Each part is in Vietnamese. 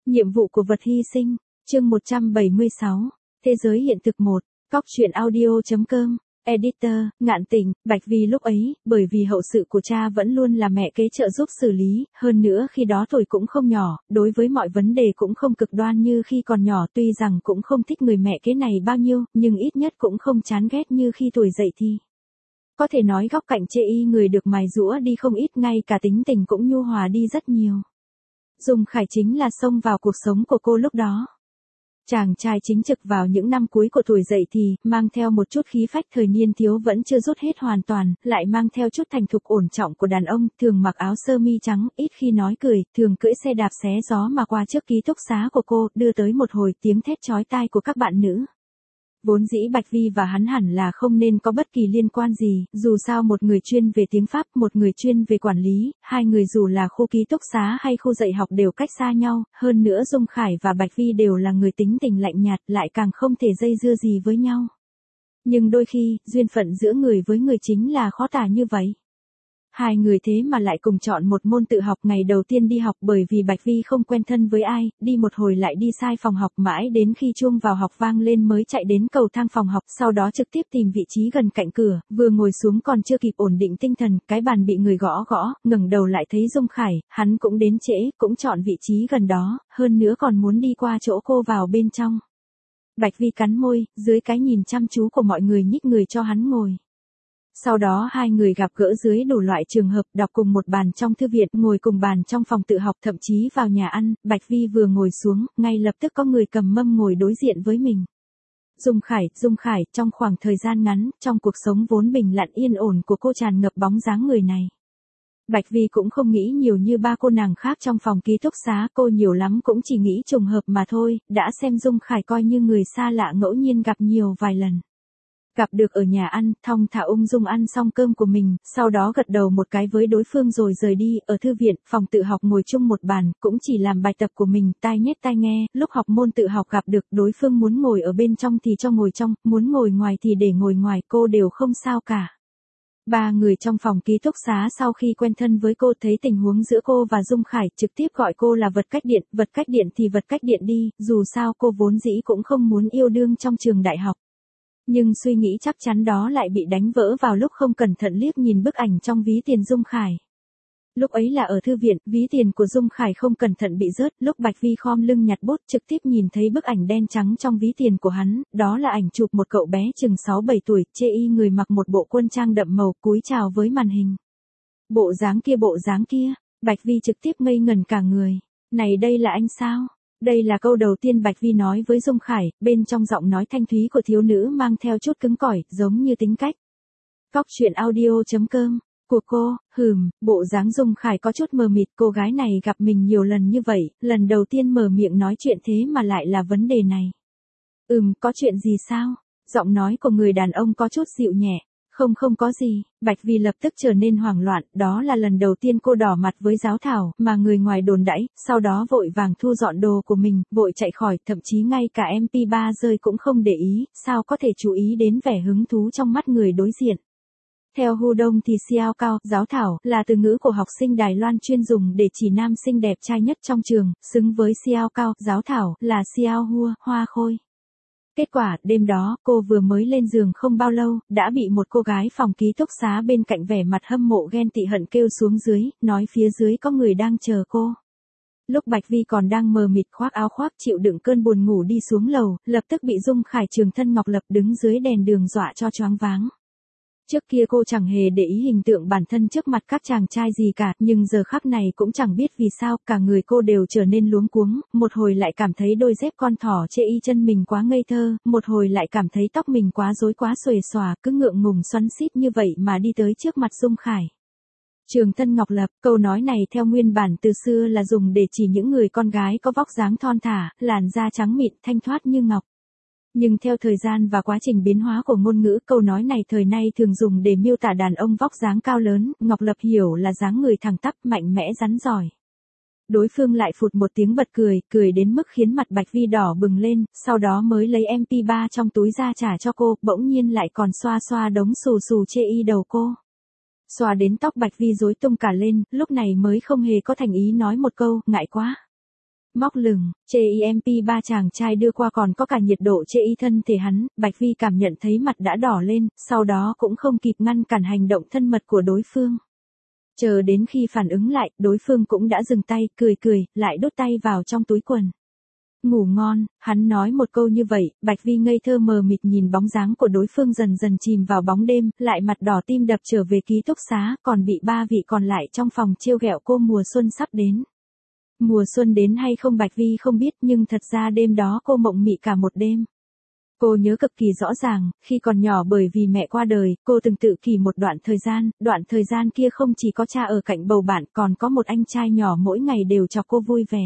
Nhiệm vụ của vật hy sinh, chương 176, Thế giới hiện thực 1, Cóc truyện audio.com, Editor, Ngạn Tình, Bạch Vi lúc ấy, bởi vì hậu sự của cha vẫn luôn là mẹ kế trợ giúp xử lý, hơn nữa khi đó tuổi cũng không nhỏ, đối với mọi vấn đề cũng không cực đoan như khi còn nhỏ, tuy rằng cũng không thích người mẹ kế này bao nhiêu, nhưng ít nhất cũng không chán ghét như khi tuổi dậy thì. Có thể nói góc cạnh chê y người được mài giũa đi không ít, ngay cả tính tình cũng nhu hòa đi rất nhiều. Dung Khải chính là xông vào cuộc sống của cô lúc đó. Chàng trai chính trực vào những năm cuối của tuổi dậy thì, mang theo một chút khí phách thời niên thiếu vẫn chưa rút hết hoàn toàn, lại mang theo chút thành thục ổn trọng của đàn ông, thường mặc áo sơ mi trắng, ít khi nói cười, thường cưỡi xe đạp xé gió mà qua trước ký túc xá của cô, đưa tới một hồi tiếng thét chói tai của các bạn nữ. Vốn dĩ Bạch Vi và hắn hẳn là không nên có bất kỳ liên quan gì, dù sao một người chuyên về tiếng Pháp, một người chuyên về quản lý, hai người dù là khu ký túc xá hay khu dạy học đều cách xa nhau, hơn nữa Dung Khải và Bạch Vi đều là người tính tình lạnh nhạt, lại càng không thể dây dưa gì với nhau. Nhưng đôi khi, duyên phận giữa người với người chính là khó tả như vậy. Hai người thế mà lại cùng chọn một môn tự học ngày đầu tiên đi học, bởi vì Bạch Vi không quen thân với ai, đi một hồi lại đi sai phòng học, mãi đến khi chuông vào học vang lên mới chạy đến cầu thang phòng học, sau đó trực tiếp tìm vị trí gần cạnh cửa, vừa ngồi xuống còn chưa kịp ổn định tinh thần, cái bàn bị người gõ gõ, ngẩng đầu lại thấy Dung Khải, hắn cũng đến trễ, cũng chọn vị trí gần đó, hơn nữa còn muốn đi qua chỗ cô vào bên trong. Bạch Vi cắn môi, dưới cái nhìn chăm chú của mọi người nhích người cho hắn ngồi. Sau đó hai người gặp gỡ dưới đủ loại trường hợp, đọc cùng một bàn trong thư viện, ngồi cùng bàn trong phòng tự học, thậm chí vào nhà ăn. Bạch Vi vừa ngồi xuống, ngay lập tức có người cầm mâm ngồi đối diện với mình. Dung Khải, trong khoảng thời gian ngắn, trong cuộc sống vốn bình lặng yên ổn của cô tràn ngập bóng dáng người này. Bạch Vi cũng không nghĩ nhiều như ba cô nàng khác trong phòng ký túc xá, cô nhiều lắm cũng chỉ nghĩ trùng hợp mà thôi, đã xem Dung Khải coi như người xa lạ ngẫu nhiên gặp nhiều vài lần. Gặp được ở nhà ăn, thong thả ung dung ăn xong cơm của mình, sau đó gật đầu một cái với đối phương rồi rời đi. Ở thư viện, phòng tự học ngồi chung một bàn, cũng chỉ làm bài tập của mình, tai nhét tai nghe, lúc học môn tự học gặp được đối phương muốn ngồi ở bên trong thì cho ngồi trong, muốn ngồi ngoài thì để ngồi ngoài, cô đều không sao cả. Ba người trong phòng ký túc xá sau khi quen thân với cô thấy tình huống giữa cô và Dung Khải, trực tiếp gọi cô là vật cách điện thì vật cách điện đi, dù sao cô vốn dĩ cũng không muốn yêu đương trong trường đại học. Nhưng suy nghĩ chắc chắn đó lại bị đánh vỡ vào lúc không cẩn thận liếc nhìn bức ảnh trong ví tiền Dung Khải. Lúc ấy là ở thư viện, ví tiền của Dung Khải không cẩn thận bị rớt, lúc Bạch Vi khom lưng nhặt bút trực tiếp nhìn thấy bức ảnh đen trắng trong ví tiền của hắn, đó là ảnh chụp một cậu bé chừng 6-7 tuổi, chê y người mặc một bộ quân trang đậm màu, cúi chào với màn hình. Bộ dáng kia, Bạch Vi trực tiếp ngây ngẩn cả người. Này đây là anh sao? Đây là câu đầu tiên Bạch Vi nói với Dung Khải, bên trong giọng nói thanh thúy của thiếu nữ mang theo chút cứng cỏi, giống như tính cách. Cóc truyện audio.com, của cô, bộ dáng Dung Khải có chút mờ mịt, cô gái này gặp mình nhiều lần như vậy, lần đầu tiên mở miệng nói chuyện thế mà lại là vấn đề này. Có chuyện gì sao? Giọng nói của người đàn ông có chút dịu nhẹ. Không có gì, Bạch Vi lập tức trở nên hoảng loạn, đó là lần đầu tiên cô đỏ mặt với Giáo Thảo, mà người ngoài đồn đãi, sau đó vội vàng thu dọn đồ của mình, vội chạy khỏi, thậm chí ngay cả MP3 rơi cũng không để ý, sao có thể chú ý đến vẻ hứng thú trong mắt người đối diện. Theo Hu Đông thì Xiao Cao, Giáo Thảo, là từ ngữ của học sinh Đài Loan chuyên dùng để chỉ nam sinh đẹp trai nhất trong trường, xứng với Xiao Cao, Giáo Thảo, là Xiao Hua, hoa khôi. Kết quả, đêm đó, cô vừa mới lên giường không bao lâu, đã bị một cô gái phòng ký túc xá bên cạnh vẻ mặt hâm mộ ghen tị hận kêu xuống dưới, nói phía dưới có người đang chờ cô. Lúc Bạch Vi còn đang mờ mịt khoác áo khoác chịu đựng cơn buồn ngủ đi xuống lầu, lập tức bị Dung Khải trường thân ngọc lập đứng dưới đèn đường dọa cho choáng váng. Trước kia cô chẳng hề để ý hình tượng bản thân trước mặt các chàng trai gì cả, nhưng giờ khắc này cũng chẳng biết vì sao, cả người cô đều trở nên luống cuống, một hồi lại cảm thấy đôi dép con thỏ chê y chân mình quá ngây thơ, một hồi lại cảm thấy tóc mình quá rối quá xuề xòa, cứ ngượng ngùng xoắn xít như vậy mà đi tới trước mặt Dung Khải. Trường thân ngọc lập, câu nói này theo nguyên bản từ xưa là dùng để chỉ những người con gái có vóc dáng thon thả, làn da trắng mịn, thanh thoát như ngọc. Nhưng theo thời gian và quá trình biến hóa của ngôn ngữ, câu nói này thời nay thường dùng để miêu tả đàn ông vóc dáng cao lớn, Ngọc Lập hiểu là dáng người thẳng tắp, mạnh mẽ rắn giỏi. Đối phương lại phụt một tiếng bật cười đến mức khiến mặt Bạch Vi đỏ bừng lên, sau đó mới lấy MP3 trong túi ra trả cho cô, bỗng nhiên lại còn xoa xoa đống xù xù chê y đầu cô. Xoa đến tóc Bạch Vi rối tung cả lên, lúc này mới không hề có thành ý nói một câu, ngại quá. Móc lửng, chê IMP ba chàng trai đưa qua còn có cả nhiệt độ chê y thân thể hắn, Bạch Vi cảm nhận thấy mặt đã đỏ lên, sau đó cũng không kịp ngăn cản hành động thân mật của đối phương. Chờ đến khi phản ứng lại, đối phương cũng đã dừng tay, cười cười, lại đút tay vào trong túi quần. Ngủ ngon, hắn nói một câu như vậy, Bạch Vi ngây thơ mờ mịt nhìn bóng dáng của đối phương dần dần chìm vào bóng đêm, lại mặt đỏ tim đập trở về ký túc xá, còn bị ba vị còn lại trong phòng trêu ghẹo cô mùa xuân sắp đến. Mùa xuân đến hay không Bạch Vi không biết nhưng thật ra đêm đó cô mộng mị cả một đêm. Cô nhớ cực kỳ rõ ràng, khi còn nhỏ bởi vì mẹ qua đời, cô từng tự kỷ một đoạn thời gian kia không chỉ có cha ở cạnh bầu bạn còn có một anh trai nhỏ mỗi ngày đều cho cô vui vẻ.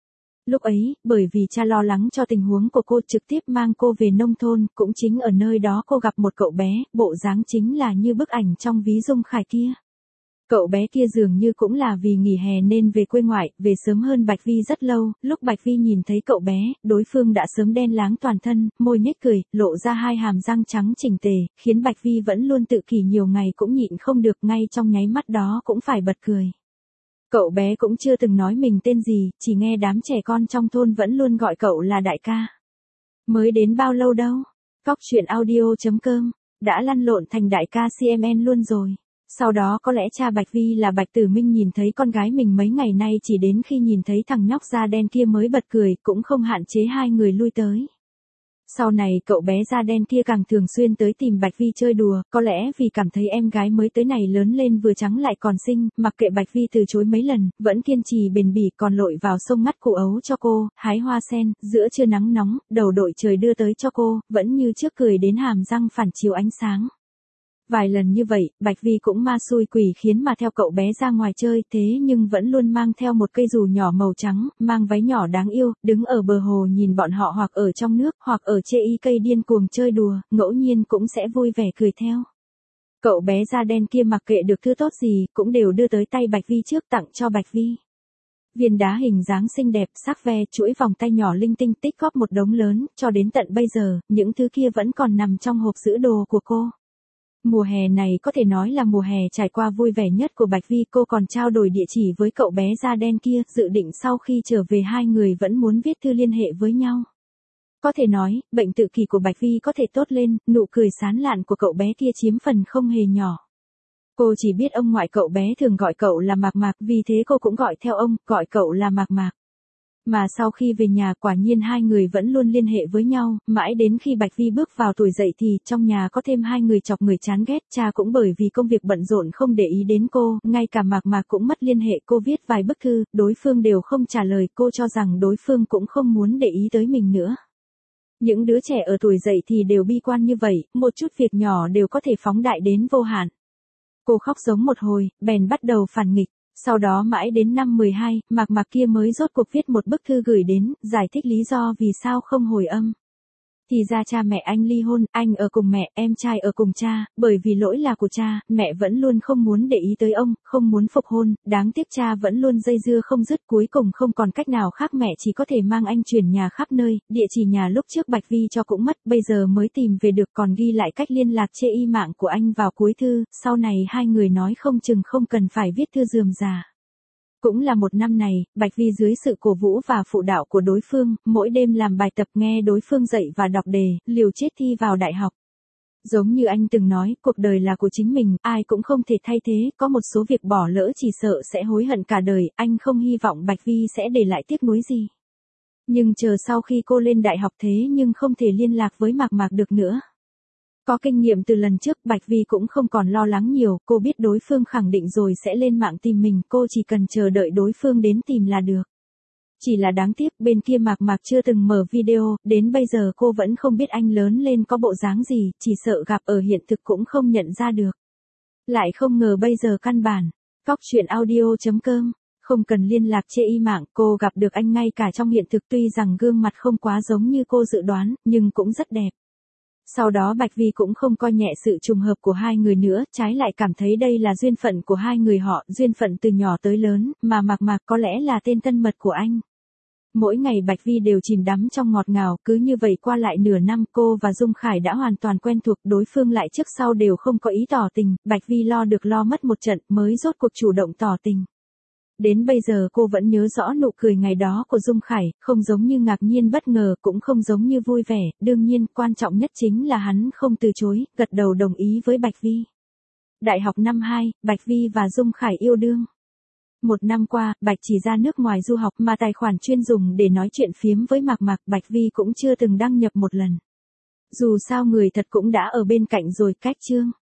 Lúc ấy, bởi vì cha lo lắng cho tình huống của cô trực tiếp mang cô về nông thôn, cũng chính ở nơi đó cô gặp một cậu bé, bộ dáng chính là như bức ảnh trong ví Dung Khải kia. Cậu bé kia dường như cũng là vì nghỉ hè nên về quê ngoại, về sớm hơn Bạch Vi rất lâu, lúc Bạch Vi nhìn thấy cậu bé, đối phương đã sớm đen láng toàn thân, môi nhếch cười, lộ ra hai hàm răng trắng chỉnh tề, khiến Bạch Vi vẫn luôn tự kỷ nhiều ngày cũng nhịn không được, ngay trong nháy mắt đó cũng phải bật cười. Cậu bé cũng chưa từng nói mình tên gì, chỉ nghe đám trẻ con trong thôn vẫn luôn gọi cậu là đại ca. Mới đến bao lâu đâu? Cóc truyện audio.com, đã lăn lộn thành đại ca CMN luôn rồi. Sau đó có lẽ cha Bạch Vi là Bạch Tử Minh nhìn thấy con gái mình mấy ngày nay chỉ đến khi nhìn thấy thằng nhóc da đen kia mới bật cười, cũng không hạn chế hai người lui tới. Sau này cậu bé da đen kia càng thường xuyên tới tìm Bạch Vi chơi đùa, có lẽ vì cảm thấy em gái mới tới này lớn lên vừa trắng lại còn xinh, mặc kệ Bạch Vi từ chối mấy lần, vẫn kiên trì bền bỉ còn lội vào sông ngắt củ ấu cho cô, hái hoa sen, giữa trưa nắng nóng, đầu đội trời đưa tới cho cô, vẫn như trước cười đến hàm răng phản chiếu ánh sáng. Vài lần như vậy, Bạch Vi cũng ma xui quỷ khiến mà theo cậu bé ra ngoài chơi, thế nhưng vẫn luôn mang theo một cây dù nhỏ màu trắng, mang váy nhỏ đáng yêu, đứng ở bờ hồ nhìn bọn họ hoặc ở trong nước, hoặc ở chê y cây điên cuồng chơi đùa, ngẫu nhiên cũng sẽ vui vẻ cười theo. Cậu bé da đen kia mặc kệ được thứ tốt gì, cũng đều đưa tới tay Bạch Vi trước tặng cho Bạch Vi. Viên đá hình dáng xinh đẹp, sắc ve, chuỗi vòng tay nhỏ linh tinh tích góp một đống lớn, cho đến tận bây giờ, những thứ kia vẫn còn nằm trong hộp giữ đồ của cô. Mùa hè này có thể nói là mùa hè trải qua vui vẻ nhất của Bạch Vi, cô còn trao đổi địa chỉ với cậu bé da đen kia, dự định sau khi trở về hai người vẫn muốn viết thư liên hệ với nhau. Có thể nói, bệnh tự kỷ của Bạch Vi có thể tốt lên, nụ cười sán lạn của cậu bé kia chiếm phần không hề nhỏ. Cô chỉ biết ông ngoại cậu bé thường gọi cậu là Mạc Mạc, vì thế cô cũng gọi theo ông, gọi cậu là Mạc Mạc. Mà sau khi về nhà quả nhiên hai người vẫn luôn liên hệ với nhau, mãi đến khi Bạch Vi bước vào tuổi dậy thì trong nhà có thêm hai người chọc người chán ghét, cha cũng bởi vì công việc bận rộn không để ý đến cô, ngay cả Mạc Mạc cũng mất liên hệ, cô viết vài bức thư, đối phương đều không trả lời, cô cho rằng đối phương cũng không muốn để ý tới mình nữa. Những đứa trẻ ở tuổi dậy thì đều bi quan như vậy, một chút việc nhỏ đều có thể phóng đại đến vô hạn. Cô khóc giống một hồi, bèn bắt đầu phản nghịch. Sau đó mãi đến năm 12, Mạc Mạc kia mới rốt cuộc viết một bức thư gửi đến, giải thích lý do vì sao không hồi âm. Thì ra cha mẹ anh ly hôn, anh ở cùng mẹ, em trai ở cùng cha, bởi vì lỗi là của cha, mẹ vẫn luôn không muốn để ý tới ông, không muốn phục hôn, đáng tiếc cha vẫn luôn dây dưa không dứt, cuối cùng không còn cách nào khác mẹ chỉ có thể mang anh chuyển nhà khắp nơi, địa chỉ nhà lúc trước Bạch Vi cho cũng mất, bây giờ mới tìm về được, còn ghi lại cách liên lạc chê y mạng của anh vào cuối thư, sau này hai người nói không chừng không cần phải viết thư rườm rà. Cũng là một năm này, Bạch Vi dưới sự cổ vũ và phụ đạo của đối phương, mỗi đêm làm bài tập nghe đối phương dạy và đọc đề, liều chết thi vào đại học. Giống như anh từng nói, cuộc đời là của chính mình, ai cũng không thể thay thế, có một số việc bỏ lỡ chỉ sợ sẽ hối hận cả đời, anh không hy vọng Bạch Vi sẽ để lại tiếc nuối gì. Nhưng chờ sau khi cô lên đại học thế nhưng không thể liên lạc với Mạc Mạc được nữa. Có kinh nghiệm từ lần trước, Bạch Vi cũng không còn lo lắng nhiều, cô biết đối phương khẳng định rồi sẽ lên mạng tìm mình, cô chỉ cần chờ đợi đối phương đến tìm là được. Chỉ là đáng tiếc, bên kia Mạc Mạc chưa từng mở video, đến bây giờ cô vẫn không biết anh lớn lên có bộ dáng gì, chỉ sợ gặp ở hiện thực cũng không nhận ra được. Lại không ngờ bây giờ căn bản, cóc truyện audio.com, không cần liên lạc chê y mạng, cô gặp được anh ngay cả trong hiện thực, tuy rằng gương mặt không quá giống như cô dự đoán, nhưng cũng rất đẹp. Sau đó Bạch Vi cũng không coi nhẹ sự trùng hợp của hai người nữa, trái lại cảm thấy đây là duyên phận của hai người họ, duyên phận từ nhỏ tới lớn, mà Mạc Mạc có lẽ là tên thân mật của anh. Mỗi ngày Bạch Vi đều chìm đắm trong ngọt ngào, cứ như vậy qua lại nửa năm, cô và Dung Khải đã hoàn toàn quen thuộc, đối phương lại trước sau đều không có ý tỏ tình, Bạch Vi lo được lo mất một trận, mới rốt cuộc chủ động tỏ tình. Đến bây giờ cô vẫn nhớ rõ nụ cười ngày đó của Dung Khải, không giống như ngạc nhiên bất ngờ, cũng không giống như vui vẻ, đương nhiên, quan trọng nhất chính là hắn không từ chối, gật đầu đồng ý với Bạch Vi. Đại học năm 2, Bạch Vi và Dung Khải yêu đương. Một năm qua, Bạch chỉ ra nước ngoài du học mà tài khoản chuyên dùng để nói chuyện phiếm với Mạc Mạc, Bạch Vi cũng chưa từng đăng nhập một lần. Dù sao người thật cũng đã ở bên cạnh rồi, cách chương.